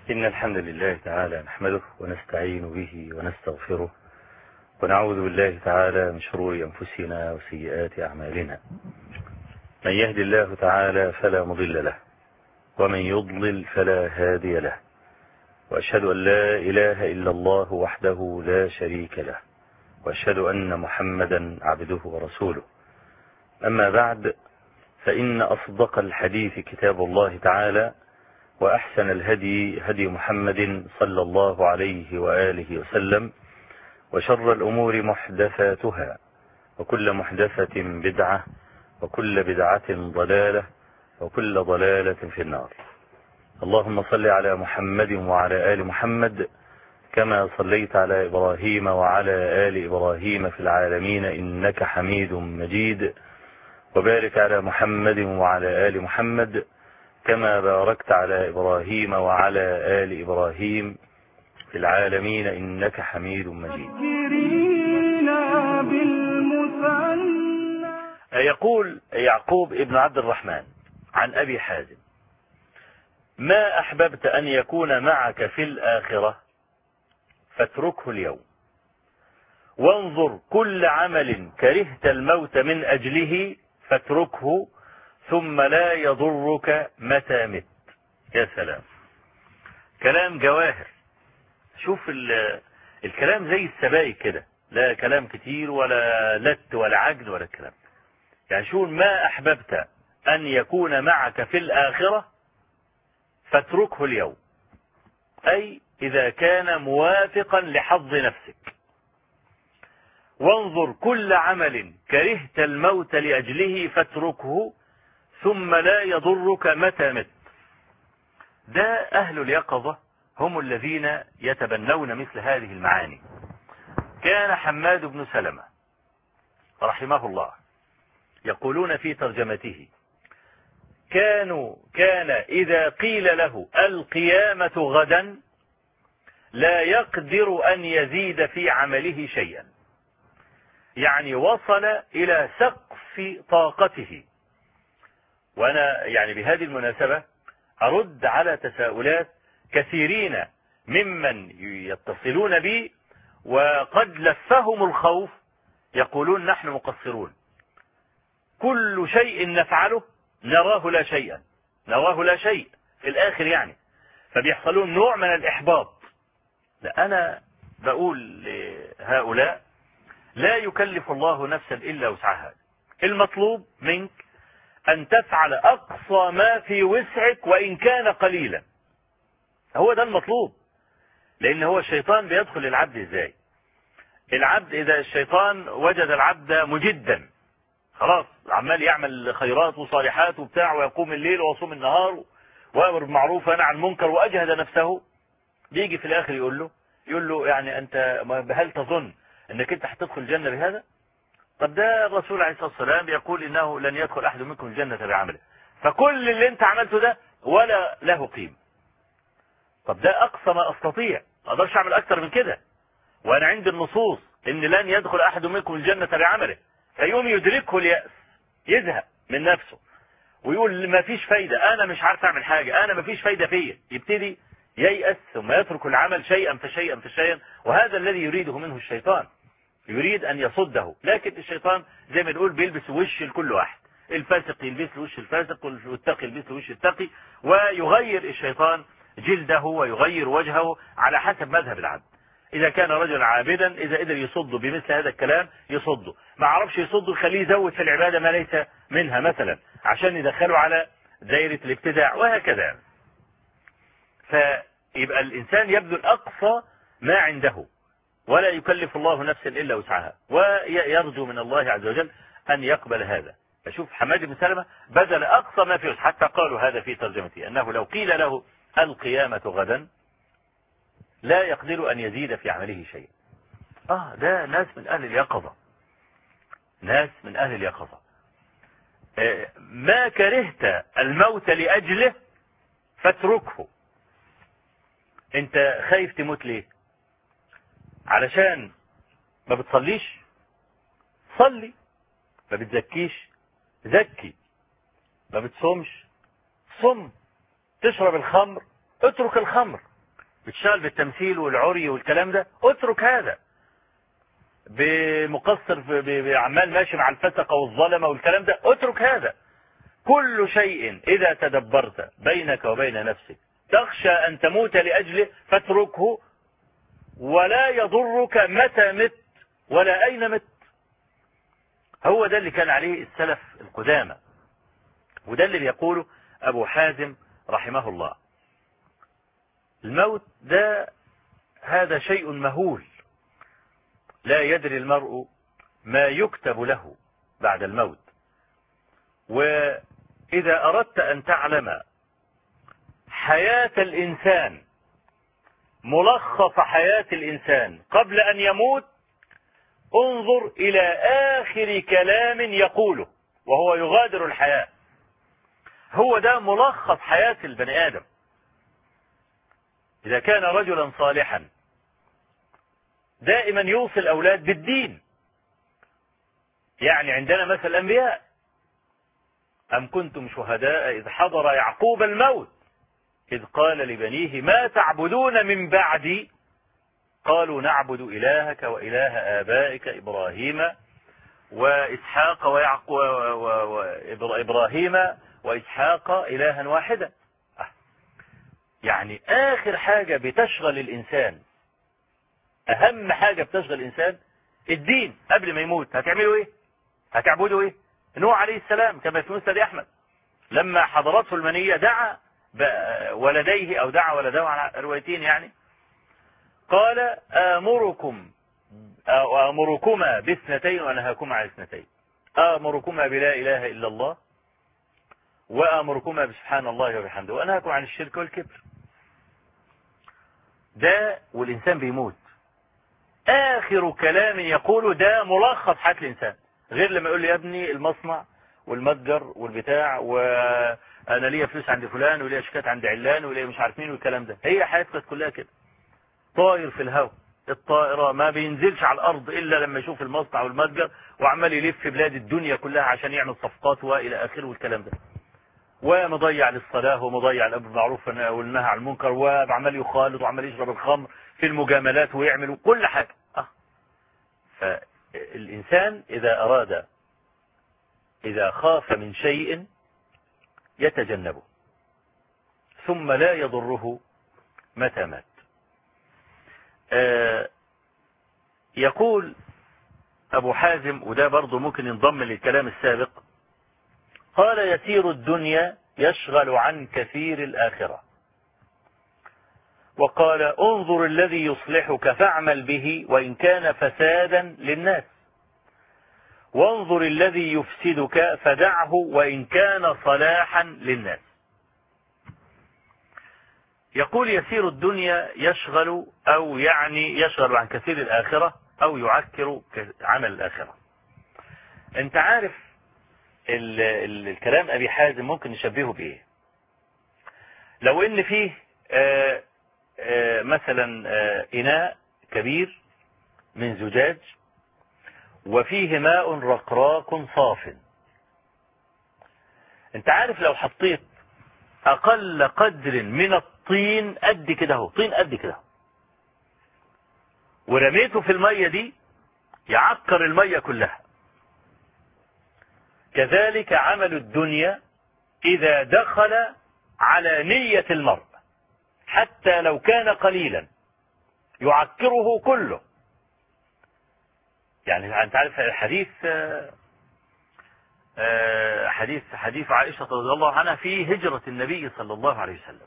إن الحمد لله تعالى نحمده ونستعين به ونستغفره ونعوذ بالله تعالى من شرور أنفسنا وسيئات أعمالنا. من يهد الله تعالى فلا مضل له ومن يضلل فلا هادي له، وأشهد أن لا إله إلا الله وحده لا شريك له، وأشهد أن محمدا عبده ورسوله. أما بعد، فإن أصدق الحديث كتاب الله تعالى، وأحسن الهدي هدي محمد صلى الله عليه وآله وسلم، وشر الأمور محدثاتها، وكل محدثة بدعة، وكل بدعة ضلالة، وكل ضلالة في النار. اللهم صل على محمد وعلى آل محمد كما صليت على إبراهيم وعلى آل إبراهيم في العالمين إنك حميد مجيد، وبارك على محمد وعلى آل محمد كما باركت على إبراهيم وعلى آل إبراهيم في العالمين إنك حميد مجيد. يقول يعقوب ابن عبد الرحمن عن أبي حازم: ما أحببت أن يكون معك في الآخرة فاتركه اليوم، وانظر كل عمل كرهت الموت من أجله فاتركه ثم لا يضرك متى مت. يا سلام، كلام جواهر. شوف الكلام زي السبائك كده، لا كلام كتير ولا لت ولا عجل ولا الكلام. يعني شو ما أحببت أن يكون معك في الآخرة فاتركه اليوم، أي إذا كان موافقا لحظ نفسك. وانظر كل عمل كرهت الموت لأجله فاتركه ثم لا يضرك متى مت. ده أهل اليقظة هم الذين يتبنون مثل هذه المعاني. كان حماد بن سلمة رحمه الله يقولون في ترجمته: كان إذا قيل له القيامة غدا لا يقدر أن يزيد في عمله شيئا. يعني وصل إلى سقف طاقته. وأنا يعني بهذه المناسبة أرد على تساؤلات كثيرين ممن يتصلون بي وقد لفهم الخوف، يقولون نحن مقصرون، كل شيء نفعله نراه لا شيئا، نراه لا شيء في الآخر يعني، فبيحصلون نوع من الإحباط. لا، أنا بقول لهؤلاء: لا يكلف الله نفسا إلا وسعها. المطلوب منك أن تفعل أقصى ما في وسعك وإن كان قليلا. هو ده المطلوب. لأن هو الشيطان بيدخل العبد إزاي؟ العبد إذا الشيطان وجد العبد مجدا، خلاص عمال يعمل خيرات وصالحات وبتاع، ويقوم الليل ويصوم النهار ويأمر بالمعروف وينهى عن المنكر وأجهد نفسه، بيجي في الآخر يقول له يعني أنت هل تظن أنك أنت هتدخل الجنة بهذا؟ طب ده الرسول عليه الصلاة والسلام يقول إنه لن يدخل أحد منكم الجنة بعمله، فكل اللي أنت عملته ده ولا له قيمة. طب ده أقصى ما أستطيع، ما أقدرش أعمل أكتر من كده، وأنا عندي النصوص إن لن يدخل أحد منكم الجنة بعمله. فيوم يدركه اليأس، يزهق من نفسه ويقول ما فيش فايدة، أنا مش عارف أعمل حاجة، أنا ما فيش فايدة فيا، يبتدي ييأس ثم يترك العمل شيئا فشيئا فشيئا. وهذا الذي يريده منه الشيطان، يريد أن يصده. لكن الشيطان زي ما نقول بيلبس وش لكل واحد، الفاسق يلبس وش الفاسق والتقي يلبس وش التقي، ويغير الشيطان جلده ويغير وجهه على حسب مذهب العبد. إذا كان رجلا عابدا، إذا قدر يصده بمثل هذا الكلام يصده، ما عرفش يصده يخليه يزود في العبادة ما ليس منها مثلا عشان يدخله على دائرة الابتداع وهكذا. فيبقى الإنسان يبذل أقصى ما عنده، ولا يكلف الله نفسا إلا وسعها، ويرجو من الله عز وجل أن يقبل هذا. فشوف حماد بن سلمة بذل أقصى ما فيه، حتى قالوا هذا في ترجمته أنه لو قيل له القيامة غدا لا يقدر أن يزيد في عمله شيء. ده ناس من أهل اليقظة، ناس من أهل اليقظة. ما كرهت الموت لأجله فاتركه. انت خايف تموت ليه؟ علشان ما بتصليش؟ صلي. ما بتزكيش؟ زكي. ما بتصومش؟ صم. تشرب الخمر؟ اترك الخمر. بتشتغل بالتمثيل والعري والكلام ده، اترك هذا. بمقصر بعمال ماشي مع الفسقة والظلمة والكلام ده، اترك هذا. كل شيء إذا تدبرت بينك وبين نفسك تخشى أن تموت لأجله فاتركه، ولا يضرك متى مت ولا أين مت. هو ده اللي كان عليه السلف القدامى، وده اللي بيقوله أبو حازم رحمه الله. الموت ده هذا شيء مهول، لا يدري المرء ما يكتب له بعد الموت. وإذا أردت أن تعلم حياة الإنسان، ملخص حياة الإنسان قبل أن يموت، انظر إلى آخر كلام يقوله وهو يغادر الحياة. هو ده ملخص حياة البني آدم. إذا كان رجلا صالحا دائما يوصي الأولاد بالدين. يعني عندنا مثل الأنبياء: أم كنتم شهداء إذ حضر يعقوب الموت إذ قال لبنيه ما تعبدون من بعدي قالوا نعبد إلهك وإله آبائك إبراهيم وإسحاق وإبراهيم وإسحاق إلها واحدا. يعني آخر حاجة بتشغل الإنسان، أهم حاجة بتشغل الإنسان الدين. قبل ما يموت هتعملوا إيه؟ هتعبدوا إيه؟ نوح عليه السلام كما في مسند أحمد لما حضرته المنية دعا ولديه أو دعا ولده على روايتين، يعني قال آمركما باثنتين وأنهاكما عن اثنتين، آمركما بلا إله إلا الله وآمركما بسبحان الله وبحمده وأنهاكم عن الشرك والكبر. ده والإنسان بيموت آخر كلام يقوله ده ملخص حياة الإنسان، غير لما يقول لي يا ابني المصنع والمتجر والبتاع وأنا ليا فلوس عند فلان وليا شيكات عند علان وليا مش عارف مين والكلام ده. هي حياتك كلها كده، طاير في الهواء. الطائرة ما بينزلش على الأرض إلا لما يشوف المصنع والمتجر وعمال يلف في بلاد الدنيا كلها عشان يعمل صفقات وإلى آخره والكلام ده، ومضيع للصلاة ومضيع الأمر بالمعروف والنهي عن المنكر وعمال يخالط وعمال يشرب الخمر في المجاملات ويعمل كل حاجة. فالإنسان إذا خاف من شيء يتجنبه ثم لا يضره متى مات. يقول أبو حازم، وده برضه ممكن ينضم للكلام السابق، قال يسير الدنيا يشغل عن كثير الآخرة. وقال انظر الذي يصلحك فاعمل به وإن كان فسادا للناس، وانظر الذي يفسدك فدعه وإن كان صلاحا للناس. يقول يسير الدنيا يشغل أو يعني يشغل عن كثير الآخرة أو يعكر عمل الآخرة. أنت عارف الكلام أبي حازم ممكن نشبهه بإيه؟ لو إن فيه مثلا إناء كبير من زجاج وفيه ماء رقراق صاف. أنت عارف لو حطيت أقل قدر من الطين قد كده اهو، طين قد كده ورميته في المية دي يعكر المية كلها. كذلك عمل الدنيا إذا دخل على نية المرء حتى لو كان قليلا يعكره كله. يعني أنت عارف الحديث حديث عائشة رضي الله عنها في هجرة النبي صلى الله عليه وسلم،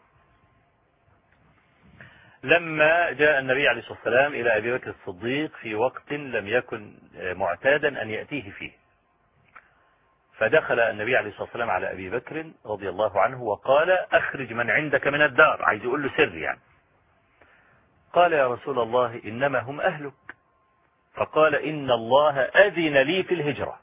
لما جاء النبي عليه الصلاة والسلام إلى أبي بكر الصديق في وقت لم يكن معتادا أن يأتيه فيه، فدخل النبي عليه الصلاة والسلام على أبي بكر رضي الله عنه وقال أخرج من عندك من الدار، عايز يقول له سر يعني. قال يا رسول الله إنما هم أهلك. فقال إن الله أذن لي في الهجرة.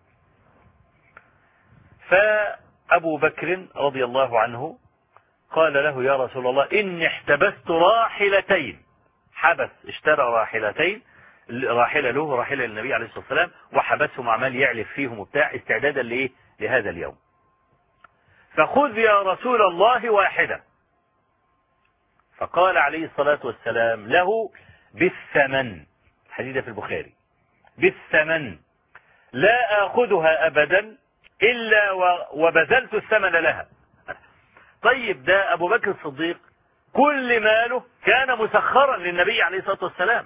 فأبو بكر رضي الله عنه قال له يا رسول الله إني احتبست راحلتين، حبس اشترى راحلتين، راحلة له وراحلة للنبي عليه الصلاة والسلام، وحبسهم عمال يعلف فيهم وبتاع استعدادا لإيه؟ لهذا اليوم. فخذ يا رسول الله واحدة. فقال عليه الصلاة والسلام له بالثمن، الحديث في البخاري، بالثمن لا آخذها أبدا إلا وبذلت الثمن لها. طيب ده أبو بكر الصديق كل ماله كان مسخرا للنبي عليه الصلاة والسلام.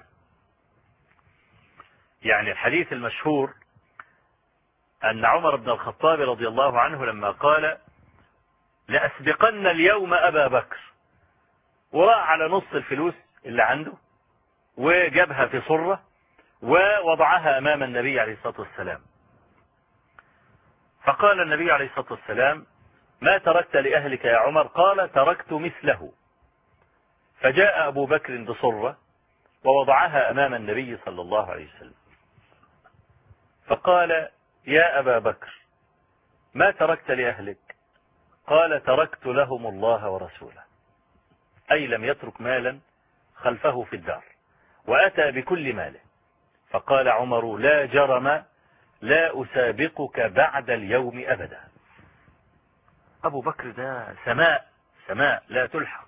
يعني الحديث المشهور أن عمر بن الخطاب رضي الله عنه لما قال لأسبقن اليوم أبا بكر، وراح على نص الفلوس اللي عنده وجابها في صرة ووضعها أمام النبي عليه الصلاة والسلام، فقال النبي عليه الصلاة والسلام ما تركت لأهلك يا عمر؟ قال تركت مثله. فجاء أبو بكر بصرة ووضعها أمام النبي صلى الله عليه وسلم، فقال يا أبا بكر ما تركت لأهلك؟ قال تركت لهم الله ورسوله، أي لم يترك مالا خلفه في الدار وأتى بكل ماله. فقال عمر لا جرم لا أسابقك بعد اليوم أبدا. أبو بكر ده سماء لا تلحق.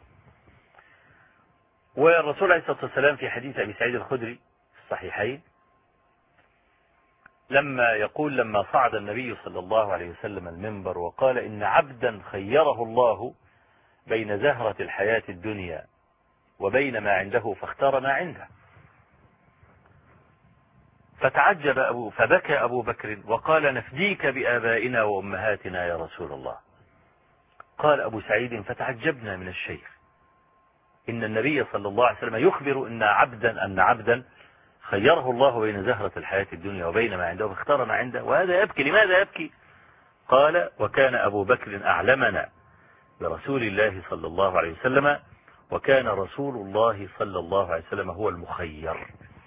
والرسول عليه الصلاة والسلام في حديث أبي سعيد الخدري في الصحيحين لما صعد النبي صلى الله عليه وسلم المنبر وقال إن عبدا خيره الله بين زهرة الحياة الدنيا وبين ما عنده فاختار ما عنده، فتعجب فبكى أبو بكر وقال نفديك بآبائنا وأمهاتنا يا رسول الله. قال أبو سعيد فتعجبنا من الشيخ إن النبي صلى الله عليه وسلم يخبر أن عبدا خيره الله بين زهرة الحياة الدنيا وبين ما عنده فاختار ما عنده، وهذا يبكي. لماذا يبكي؟ قال وكان أبو بكر أعلمنا برسول الله صلى الله عليه وسلم، وكان رسول الله صلى الله عليه وسلم هو المخير.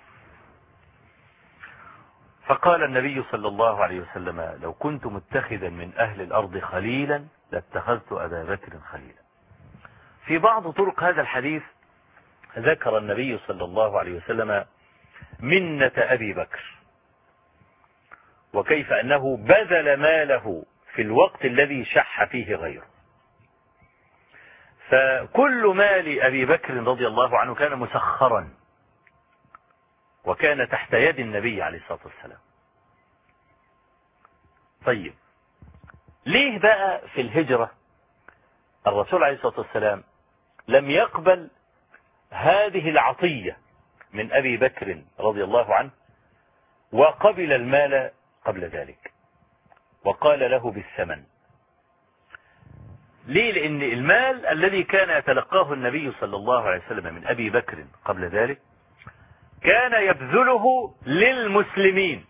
فقال النبي صلى الله عليه وسلم لو كنت متخذا من أهل الأرض خليلا لاتخذت أبا بكر خليلا. في بعض طرق هذا الحديث ذكر النبي صلى الله عليه وسلم منة أبي بكر، وكيف أنه بذل ماله في الوقت الذي شح فيه غيره. فكل مال أبي بكر رضي الله عنه كان مسخرا وكان تحت يد النبي عليه الصلاة والسلام. طيب ليه بقى في الهجرة الرسول عليه الصلاة والسلام لم يقبل هذه العطية من أبي بكر رضي الله عنه وقبل المال قبل ذلك وقال له بالثمن؟ ليه؟ لأن المال الذي كان يتلقاه النبي صلى الله عليه وسلم من أبي بكر قبل ذلك كان يبذله للمسلمين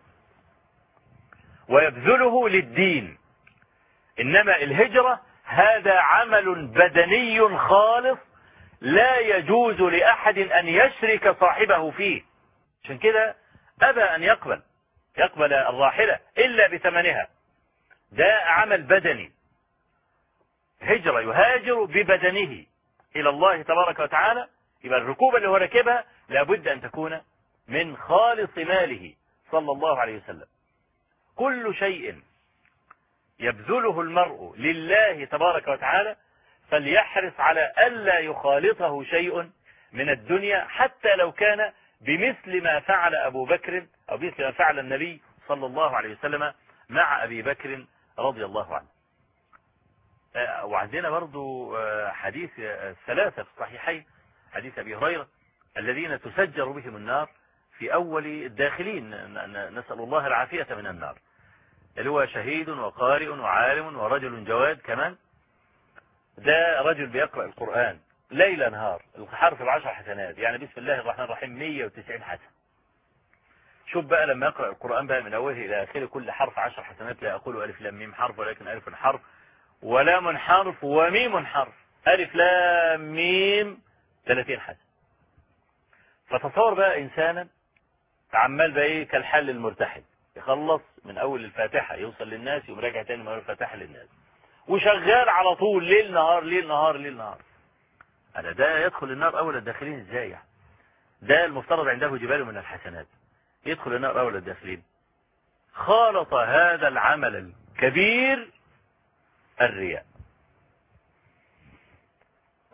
ويبذله للدين، إنما الهجرة هذا عمل بدني خالص لا يجوز لأحد أن يشرك صاحبه فيه. عشان كده أبى أن يقبل الراحلة إلا بثمنها. ده عمل بدني، هجرة يهاجر ببدنه إلى الله تبارك وتعالى. يبقى الركوبة اللي هو راكبها لابد أن تكون من خالص ماله صلى الله عليه وسلم. كل شيء يبذله المرء لله تبارك وتعالى فليحرص على ألا يخالطه شيء من الدنيا حتى لو كان بمثل ما فعل أبو بكر أو مثل ما فعل النبي صلى الله عليه وسلم مع أبي بكر رضي الله عنه. وعندنا برضو حديث الثلاثة في الصحيحين، حديث أبي هريرة الذين تسجر بهم النار في أول الداخلين، نسأل الله العافية من النار، اللي هو شهيد وقارئ وعالم ورجل جواد كمان. ده رجل بيقرأ القرآن ليل نهار، الحرف ب10 حسنات، يعني بسم الله الرحمن الرحيم 190 حسنة. شوف بقى لما يقرأ القرآن بقى من أوله إلى آخره كل حرف 10 حسنات، لا أقول ألف لام ميم حرف ولكن ألف حرف ولام حرف وميم حرف، ألف لام ميم 30 حسنة. فتصور بقى إنسانا عمال بقى إيه كالحل المرتحل، يخلص من أول الفاتحة يوصل للناس يقوم راجع تاني من أول الفاتحة للناس، وشغال على طول ليل نهار ليل نهار ليل نهار. أنا ده يدخل النار أول الداخلين إزاي يعني؟ ده المفترض عنده جبال من الحسنات، يدخل النار أول الداخلين. خالط هذا العمل الكبير الرياء.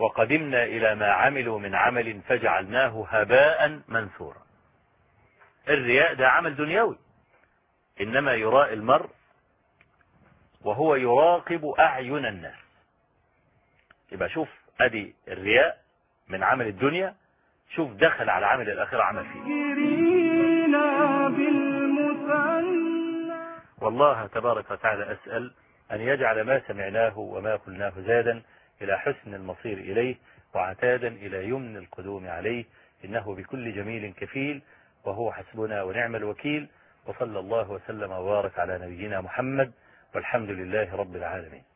وقدمنا إلى ما عملوا من عمل فجعلناه هباء منثورا. الرياء ده عمل دنيوي، إنما يراء المرء وهو يراقب أعين الناس. يبقى شوف أدي الرياء من عمل الدنيا، شوف دخل على عمل الآخرة عمل فيه. والله تبارك وتعالى أسأل أن يجعل ما سمعناه وما قلناه زادا إلى حسن المصير إليه وعتادا إلى يمن القدوم عليه، إنه بكل جميل كفيل وهو حسبنا ونعم الوكيل. وصلى الله وسلم وبارك على نبينا محمد، والحمد لله رب العالمين.